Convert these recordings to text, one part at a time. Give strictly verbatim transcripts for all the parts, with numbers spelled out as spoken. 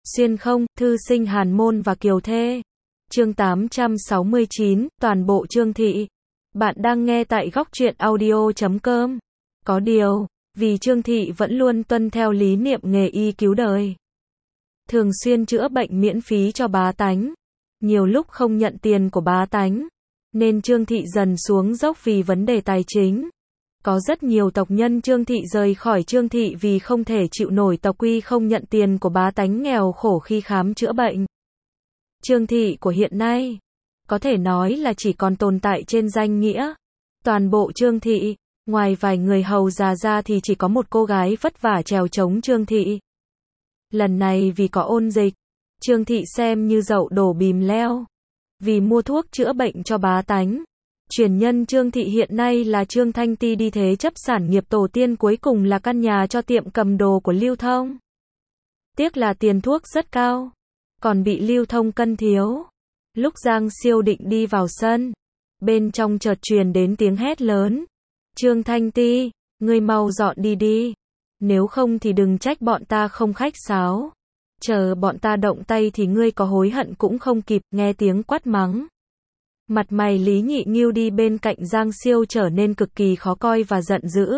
Xuyên không, thư sinh Hàn Môn và Kiều Thê. Chương tám trăm sáu mươi chín, toàn bộ Trương Thị. Bạn đang nghe tại góc truyện audio chấm com. Có điều, vì Trương Thị vẫn luôn tuân theo lý niệm nghề y cứu đời, thường xuyên chữa bệnh miễn phí cho bá tánh, nhiều lúc không nhận tiền của bá tánh, nên Trương Thị dần xuống dốc vì vấn đề tài chính. Có rất nhiều tộc nhân Trương Thị rời khỏi Trương Thị vì không thể chịu nổi tộc quy không nhận tiền của bá tánh nghèo khổ khi khám chữa bệnh. Trương Thị của hiện nay, có thể nói là chỉ còn tồn tại trên danh nghĩa. Toàn bộ Trương Thị, ngoài vài người hầu già ra thì chỉ có một cô gái vất vả trèo chống Trương Thị. Lần này vì có ôn dịch, Trương Thị xem như dậu đổ bìm leo. Vì mua thuốc chữa bệnh cho bá tánh, truyền nhân Trương Thị hiện nay là Trương Thanh Ti đi thế chấp sản nghiệp tổ tiên cuối cùng là căn nhà cho tiệm cầm đồ của Lưu Thông. Tiếc là tiền thuốc rất cao, còn bị Lưu Thông cân thiếu. Lúc Giang Siêu định đi vào sân, bên trong chợt truyền đến tiếng hét lớn. Trương Thanh Ti, ngươi mau dọn đi đi. Nếu không thì đừng trách bọn ta không khách sáo. Chờ bọn ta động tay thì ngươi có hối hận cũng không kịp. Nghe tiếng quát mắng, mặt mày Lý Nhị Nghiêu đi bên cạnh Giang Siêu trở nên cực kỳ khó coi và giận dữ.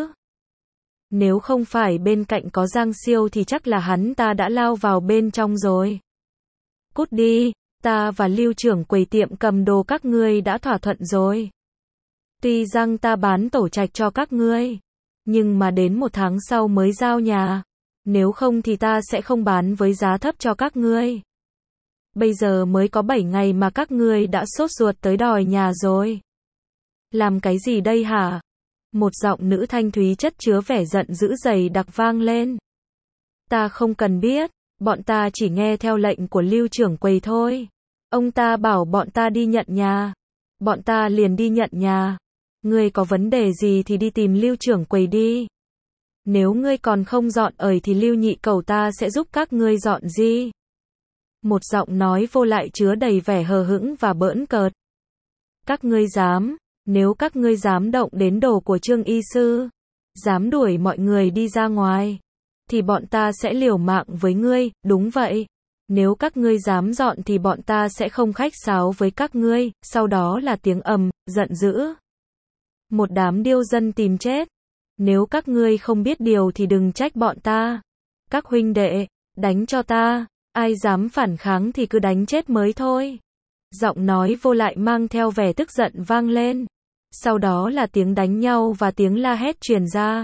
Nếu không phải bên cạnh có Giang Siêu thì chắc là hắn ta đã lao vào bên trong rồi. Cút đi, ta và Lưu trưởng quầy tiệm cầm đồ các ngươi đã thỏa thuận rồi. Tuy rằng ta bán tổ trạch cho các ngươi, nhưng mà đến một tháng sau mới giao nhà. Nếu không thì ta sẽ không bán với giá thấp cho các ngươi. Bây giờ mới có bảy ngày mà các ngươi đã sốt ruột tới đòi nhà rồi. Làm cái gì đây hả? Một giọng nữ thanh thúy chất chứa vẻ giận dữ dày đặc vang lên. Ta không cần biết, bọn ta chỉ nghe theo lệnh của Lưu trưởng quầy thôi. Ông ta bảo bọn ta đi nhận nhà, bọn ta liền đi nhận nhà. Ngươi có vấn đề gì thì đi tìm Lưu trưởng quầy đi. Nếu ngươi còn không dọn ởi thì Lưu nhị cẩu ta sẽ giúp các ngươi dọn gì. Một giọng nói vô lại chứa đầy vẻ hờ hững và bỡn cợt. Các ngươi dám, nếu các ngươi dám động đến đồ của Trương y sư, dám đuổi mọi người đi ra ngoài, thì bọn ta sẽ liều mạng với ngươi. Đúng vậy, nếu các ngươi dám dọn thì bọn ta sẽ không khách sáo với các ngươi. Sau đó là tiếng ầm, giận dữ. Một đám điêu dân tìm chết. Nếu các ngươi không biết điều thì đừng trách bọn ta. Các huynh đệ, đánh cho ta. Ai dám phản kháng thì cứ đánh chết mới thôi. Giọng nói vô lại mang theo vẻ tức giận vang lên. Sau đó là tiếng đánh nhau và tiếng la hét truyền ra.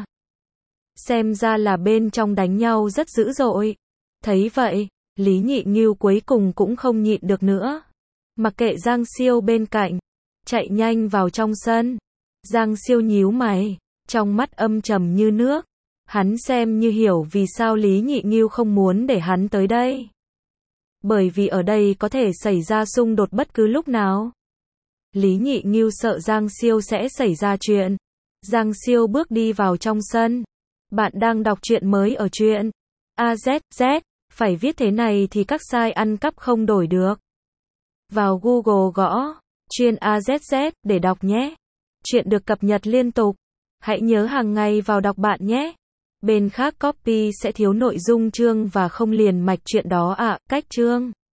Xem ra là bên trong đánh nhau rất dữ dội. Thấy vậy, Lý Nhị Nghiêu cuối cùng cũng không nhịn được nữa. Mặc kệ Giang Siêu bên cạnh, chạy nhanh vào trong sân. Giang Siêu nhíu mày, trong mắt âm trầm như nước. Hắn xem như hiểu vì sao Lý Nhị Nghiêu không muốn để hắn tới đây. Bởi vì ở đây có thể xảy ra xung đột bất cứ lúc nào. Lý Nhị Nghiêu sợ Giang Siêu sẽ xảy ra chuyện. Giang Siêu bước đi vào trong sân. Bạn đang đọc truyện mới ở truyện a zét zét, phải viết thế này thì các site ăn cắp không đổi được. Vào Google gõ truyện a zét zét để đọc nhé. Truyện được cập nhật liên tục. Hãy nhớ hàng ngày vào đọc bạn nhé. Bên khác copy sẽ thiếu nội dung chương và không liền mạch truyện đó ạ. À, cách chương